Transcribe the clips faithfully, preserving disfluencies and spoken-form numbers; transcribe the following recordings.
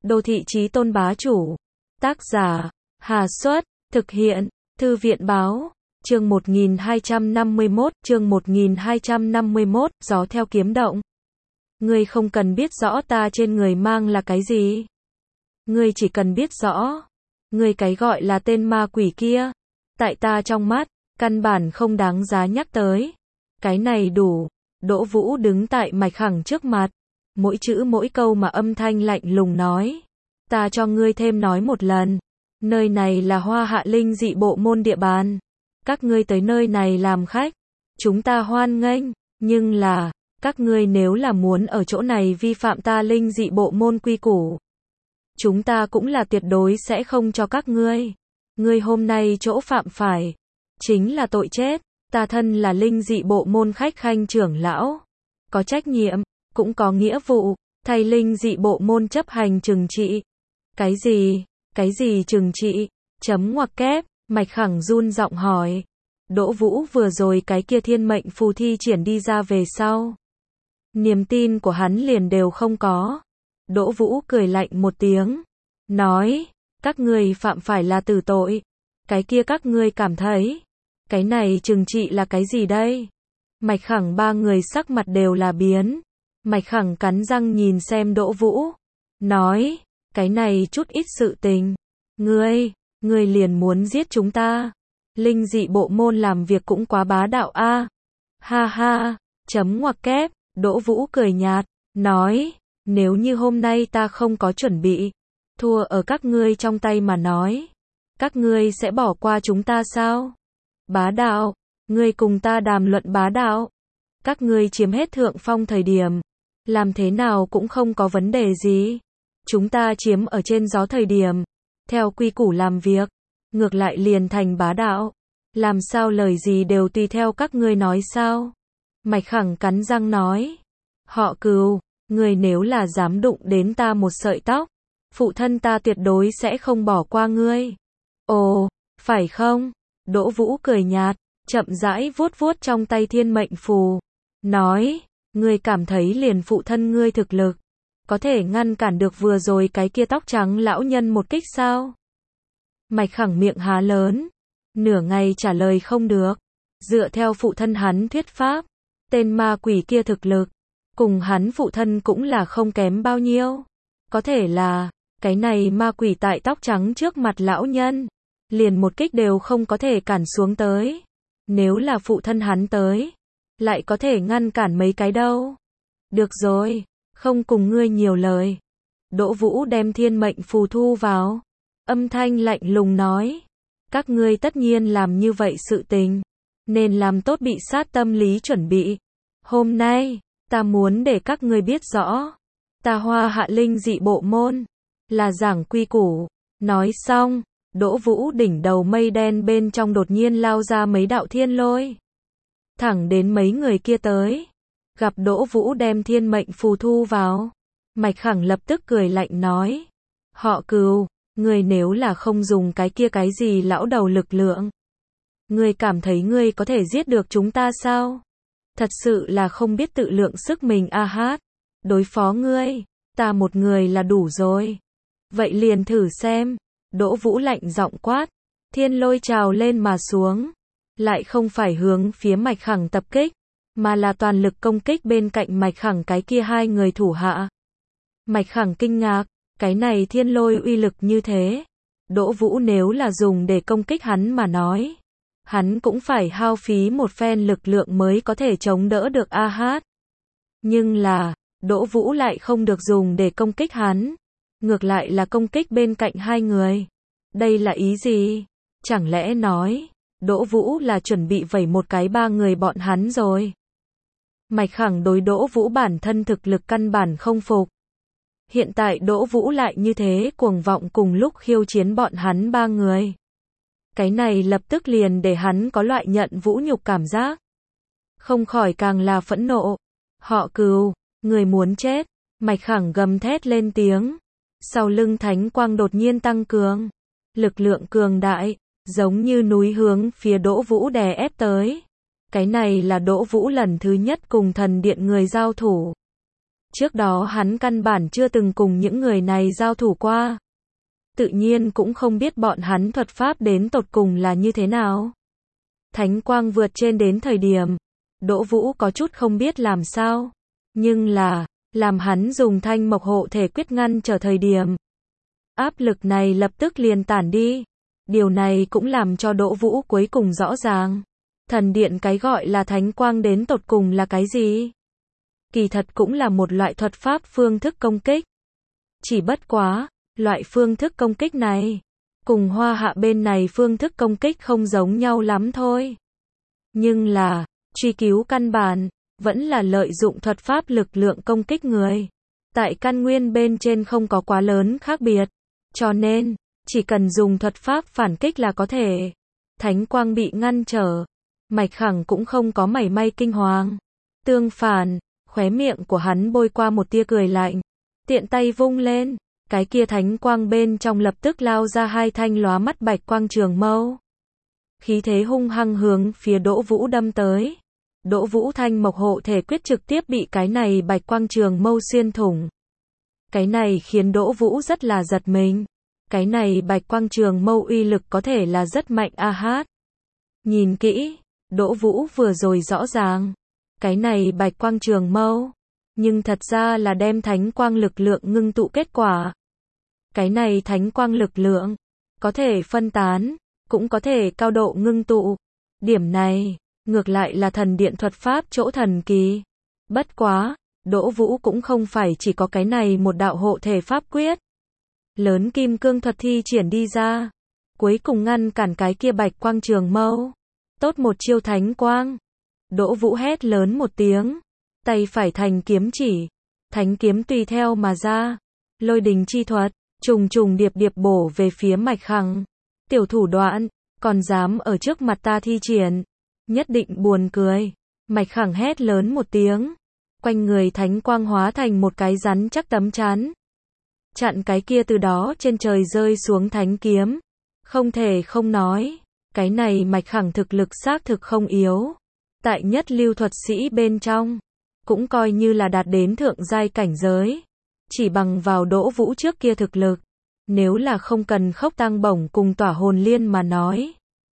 Đô thị chí tôn bá chủ. Tác giả, Hà Xuất, thực hiện, Thư viện báo, chương một nghìn hai trăm năm mươi mốt, chương một nghìn hai trăm năm mươi mốt, gió theo kiếm động. Ngươi không cần biết rõ ta trên người mang là cái gì. Ngươi chỉ cần biết rõ, ngươi cái gọi là tên ma quỷ kia, tại ta trong mắt, căn bản không đáng giá nhắc tới. Cái này đủ. Đỗ Vũ đứng tại Mạch Khẳng trước mặt, mỗi chữ mỗi câu mà âm thanh lạnh lùng nói. Ta cho ngươi thêm nói một lần, nơi này là Hoa Hạ Linh dị bộ môn địa bàn. Các ngươi tới nơi này làm khách, chúng ta hoan nghênh, nhưng là, các ngươi nếu là muốn ở chỗ này vi phạm ta linh dị bộ môn quy củ, chúng ta cũng là tuyệt đối sẽ không cho các ngươi. Ngươi hôm nay chỗ phạm phải, chính là tội chết. Ta thân là linh dị bộ môn khách khanh trưởng lão, có trách nhiệm, cũng có nghĩa vụ, thay linh dị bộ môn chấp hành trừng trị. Cái gì, cái gì trừng trị, chấm ngoặc kép, Mạch Khẳng run giọng hỏi. Đỗ Vũ vừa rồi cái kia thiên mệnh phù thi triển đi ra về sau, niềm tin của hắn liền đều không có. Đỗ Vũ cười lạnh một tiếng, nói, các ngươi phạm phải là tử tội, cái kia các ngươi cảm thấy, cái này trừng trị là cái gì đây? Mạch Khẳng ba người sắc mặt đều là biến. Mạch Khẳng cắn răng nhìn xem Đỗ Vũ, nói, cái này chút ít sự tình. Ngươi, ngươi liền muốn giết chúng ta. Linh dị bộ môn làm việc cũng quá bá đạo a. À. Ha ha, chấm ngoặc kép, Đỗ Vũ cười nhạt, nói, nếu như hôm nay ta không có chuẩn bị, thua ở các ngươi trong tay mà nói, các ngươi sẽ bỏ qua chúng ta sao? Bá đạo, ngươi cùng ta đàm luận bá đạo. Các ngươi chiếm hết thượng phong thời điểm, làm thế nào cũng không có vấn đề gì. Chúng ta chiếm ở trên gió thời điểm, theo quy củ làm việc, ngược lại liền thành bá đạo. Làm sao lời gì đều tùy theo các ngươi nói sao? Mạch Khẳng cắn răng nói. Họ Cừu, ngươi nếu là dám đụng đến ta một sợi tóc, phụ thân ta tuyệt đối sẽ không bỏ qua ngươi. Ồ, phải không? Đỗ Vũ cười nhạt, chậm rãi vuốt vuốt trong tay thiên mệnh phù, nói, ngươi cảm thấy liền phụ thân ngươi thực lực, có thể ngăn cản được vừa rồi cái kia tóc trắng lão nhân một kích sao? Mạch Khẳng miệng há lớn, nửa ngày trả lời không được. Dựa theo phụ thân hắn thuyết pháp, tên ma quỷ kia thực lực, cùng hắn phụ thân cũng là không kém bao nhiêu. Có thể là, cái này ma quỷ tại tóc trắng trước mặt lão nhân, liền một kích đều không có thể cản xuống tới. Nếu là phụ thân hắn tới, lại có thể ngăn cản mấy cái đâu. Được rồi, không cùng ngươi nhiều lời. Đỗ Vũ đem thiên mệnh phù thu vào, âm thanh lạnh lùng nói, các ngươi tất nhiên làm như vậy sự tình, nên làm tốt bị sát tâm lý chuẩn bị. Hôm nay, ta muốn để các ngươi biết rõ, ta Hoa Hạ Linh dị bộ môn, là giảng quy củ. Nói xong, Đỗ Vũ đỉnh đầu mây đen bên trong đột nhiên lao ra mấy đạo thiên lôi, thẳng đến mấy người kia tới. Gặp Đỗ Vũ đem thiên mệnh phù thu vào, Mạch Khẳng lập tức cười lạnh nói, họ Cừu, ngươi nếu là không dùng cái kia cái gì lão đầu lực lượng, ngươi cảm thấy ngươi có thể giết được chúng ta sao? Thật sự là không biết tự lượng sức mình a hát. Đối phó ngươi, ta một người là đủ rồi. Vậy liền thử xem. Đỗ Vũ lạnh giọng quát, thiên lôi trào lên mà xuống, lại không phải hướng phía Mạch Khẳng tập kích, mà là toàn lực công kích bên cạnh Mạch Khẳng cái kia hai người thủ hạ. Mạch Khẳng kinh ngạc, cái này thiên lôi uy lực như thế, Đỗ Vũ nếu là dùng để công kích hắn mà nói, hắn cũng phải hao phí một phen lực lượng mới có thể chống đỡ được a hát. Nhưng là, Đỗ Vũ lại không được dùng để công kích hắn, ngược lại là công kích bên cạnh hai người. Đây là ý gì? Chẳng lẽ nói, Đỗ Vũ là chuẩn bị vẩy một cái ba người bọn hắn rồi? Mạch Khẳng đối Đỗ Vũ bản thân thực lực căn bản không phục. Hiện tại Đỗ Vũ lại như thế cuồng vọng cùng lúc khiêu chiến bọn hắn ba người. Cái này lập tức liền để hắn có loại nhận vũ nhục cảm giác. Không khỏi càng là phẫn nộ. Họ Cừu, người muốn chết. Mạch Khẳng gầm thét lên tiếng. Sau lưng thánh quang đột nhiên tăng cường. Lực lượng cường đại, giống như núi hướng phía Đỗ Vũ đè ép tới. Cái này là Đỗ Vũ lần thứ nhất cùng thần điện người giao thủ. Trước đó hắn căn bản chưa từng cùng những người này giao thủ qua. Tự nhiên cũng không biết bọn hắn thuật pháp đến tột cùng là như thế nào. Thánh quang vượt trên đến thời điểm, Đỗ Vũ có chút không biết làm sao. Nhưng là, làm hắn dùng thanh mộc hộ thể quyết ngăn trở thời điểm. Áp lực này lập tức liền tản đi. Điều này cũng làm cho Đỗ Vũ cuối cùng rõ ràng. Thần điện cái gọi là thánh quang đến tột cùng là cái gì? Kỳ thật cũng là một loại thuật pháp phương thức công kích. Chỉ bất quá, loại phương thức công kích này, cùng Hoa Hạ bên này phương thức công kích không giống nhau lắm thôi. Nhưng là, truy cứu căn bản, vẫn là lợi dụng thuật pháp lực lượng công kích người. Tại căn nguyên bên trên không có quá lớn khác biệt. Cho nên, chỉ cần dùng thuật pháp phản kích là có thể. Thánh quang bị ngăn trở. Mạch Khẳng cũng không có mảy may kinh hoàng. Tương phản, khóe miệng của hắn bôi qua một tia cười lạnh. Tiện tay vung lên, cái kia thánh quang bên trong lập tức lao ra hai thanh lóa mắt bạch quang trường mâu. Khí thế hung hăng hướng phía Đỗ Vũ đâm tới. Đỗ Vũ thanh mộc hộ thể quyết trực tiếp bị cái này bạch quang trường mâu xuyên thủng. Cái này khiến Đỗ Vũ rất là giật mình. Cái này bạch quang trường mâu uy lực có thể là rất mạnh a hát. Nhìn kỹ, Đỗ Vũ vừa rồi rõ ràng. Cái này bạch quang trường mâu, nhưng thật ra là đem thánh quang lực lượng ngưng tụ kết quả. Cái này thánh quang lực lượng, có thể phân tán, cũng có thể cao độ ngưng tụ. Điểm này, ngược lại là thần điện thuật pháp chỗ thần kỳ. Bất quá, Đỗ Vũ cũng không phải chỉ có cái này một đạo hộ thể pháp quyết. Lớn kim cương thuật thi triển đi ra, cuối cùng ngăn cản cái kia bạch quang trường mâu. Tốt một chiêu thánh quang. Đỗ Vũ hét lớn một tiếng, tay phải thành kiếm chỉ, thánh kiếm tùy theo mà ra. Lôi đình chi thuật, trùng trùng điệp điệp bổ về phía Mạch Khẳng. Tiểu thủ đoạn, còn dám ở trước mặt ta thi triển, nhất định buồn cười. Mạch Khẳng hét lớn một tiếng, quanh người thánh quang hóa thành một cái rắn chắc tấm chắn. Chặn cái kia từ đó trên trời rơi xuống thánh kiếm. Không thể không nói, cái này Mạch Khẳng thực lực xác thực không yếu. Tại nhất lưu thuật sĩ bên trong, cũng coi như là đạt đến thượng giai cảnh giới. Chỉ bằng vào Đỗ Vũ trước kia thực lực, nếu là không cần khốc tăng bổng cùng tỏa hồn liên mà nói,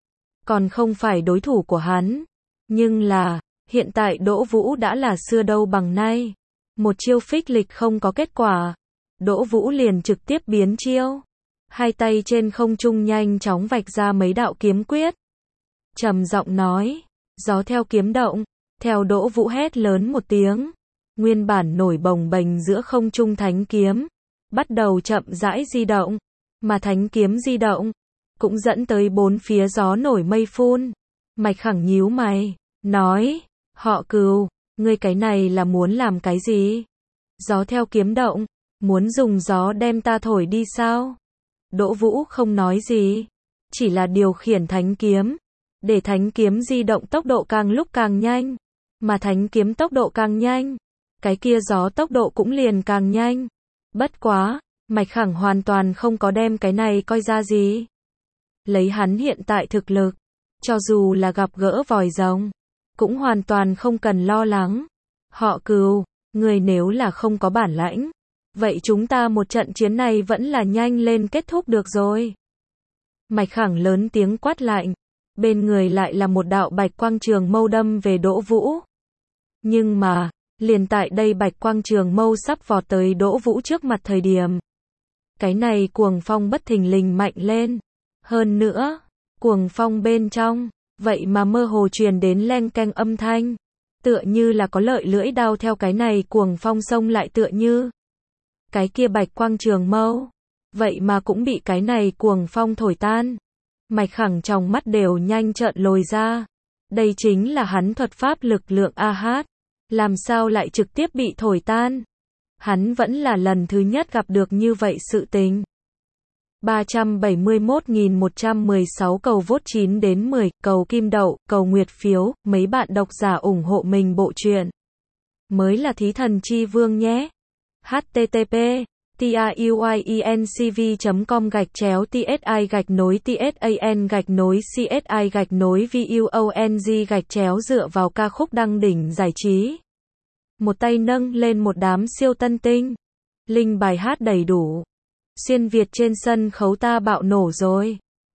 còn không phải đối thủ của hắn. Nhưng là, hiện tại Đỗ Vũ đã là xưa đâu bằng nay. Một chiêu phích lịch không có kết quả, Đỗ Vũ liền trực tiếp biến chiêu. Hai tay trên không trung nhanh chóng vạch ra mấy đạo kiếm quyết. Trầm giọng nói, gió theo kiếm động, theo Đỗ Vũ hét lớn một tiếng. Nguyên bản nổi bồng bềnh giữa không trung thánh kiếm, bắt đầu chậm rãi di động, mà thánh kiếm di động, cũng dẫn tới bốn phía gió nổi mây phun. Mạch Khẳng nhíu mày, nói, họ Cừu, ngươi cái này là muốn làm cái gì? Gió theo kiếm động, muốn dùng gió đem ta thổi đi sao? Đỗ Vũ không nói gì, chỉ là điều khiển thánh kiếm, để thánh kiếm di động tốc độ càng lúc càng nhanh, mà thánh kiếm tốc độ càng nhanh, cái kia gió tốc độ cũng liền càng nhanh. Bất quá, Mạch Khẳng hoàn toàn không có đem cái này coi ra gì. Lấy hắn hiện tại thực lực, cho dù là gặp gỡ vòi rồng, cũng hoàn toàn không cần lo lắng. Họ Cừu, người nếu là không có bản lãnh, vậy chúng ta một trận chiến này vẫn là nhanh lên kết thúc được rồi. Mạch Khẳng lớn tiếng quát lạnh, bên người lại là một đạo bạch quang trường mâu đâm về Đỗ Vũ. Nhưng mà, liền tại đây bạch quang trường mâu sắp vọt tới Đỗ Vũ trước mặt thời điểm. Cái này cuồng phong bất thình lình mạnh lên. Hơn nữa, cuồng phong bên trong, vậy mà mơ hồ truyền đến leng keng âm thanh. Tựa như là có lợi lưỡi đao theo cái này cuồng phong xông lại tựa như. Cái kia bạch quang trường mâu, vậy mà cũng bị cái này cuồng phong thổi tan. Mạch Khẳng trong mắt đều nhanh trợn lồi ra. Đây chính là hắn thuật pháp lực lượng a hát. Làm sao lại trực tiếp bị thổi tan? Hắn vẫn là lần thứ nhất gặp được như vậy sự tình. ba trăm bảy mươi mốt nghìn một trăm mười sáu cầu vote chín đến mười, cầu kim đậu, cầu nguyệt phiếu, mấy bạn độc giả ủng hộ mình bộ truyện. Mới là thí thần chi vương nhé. H T T P truyencv chấm com gạch chéo tsi gạch nối tsan gạch nối csi gạch nối vung gạch chéo dựa vào ca khúc đăng đỉnh giải trí. một tay nâng lên một đám siêu tân tinh. Linh bài hát đầy đủ. Xuyên Việt trên sân khấu ta bạo nổ rồi.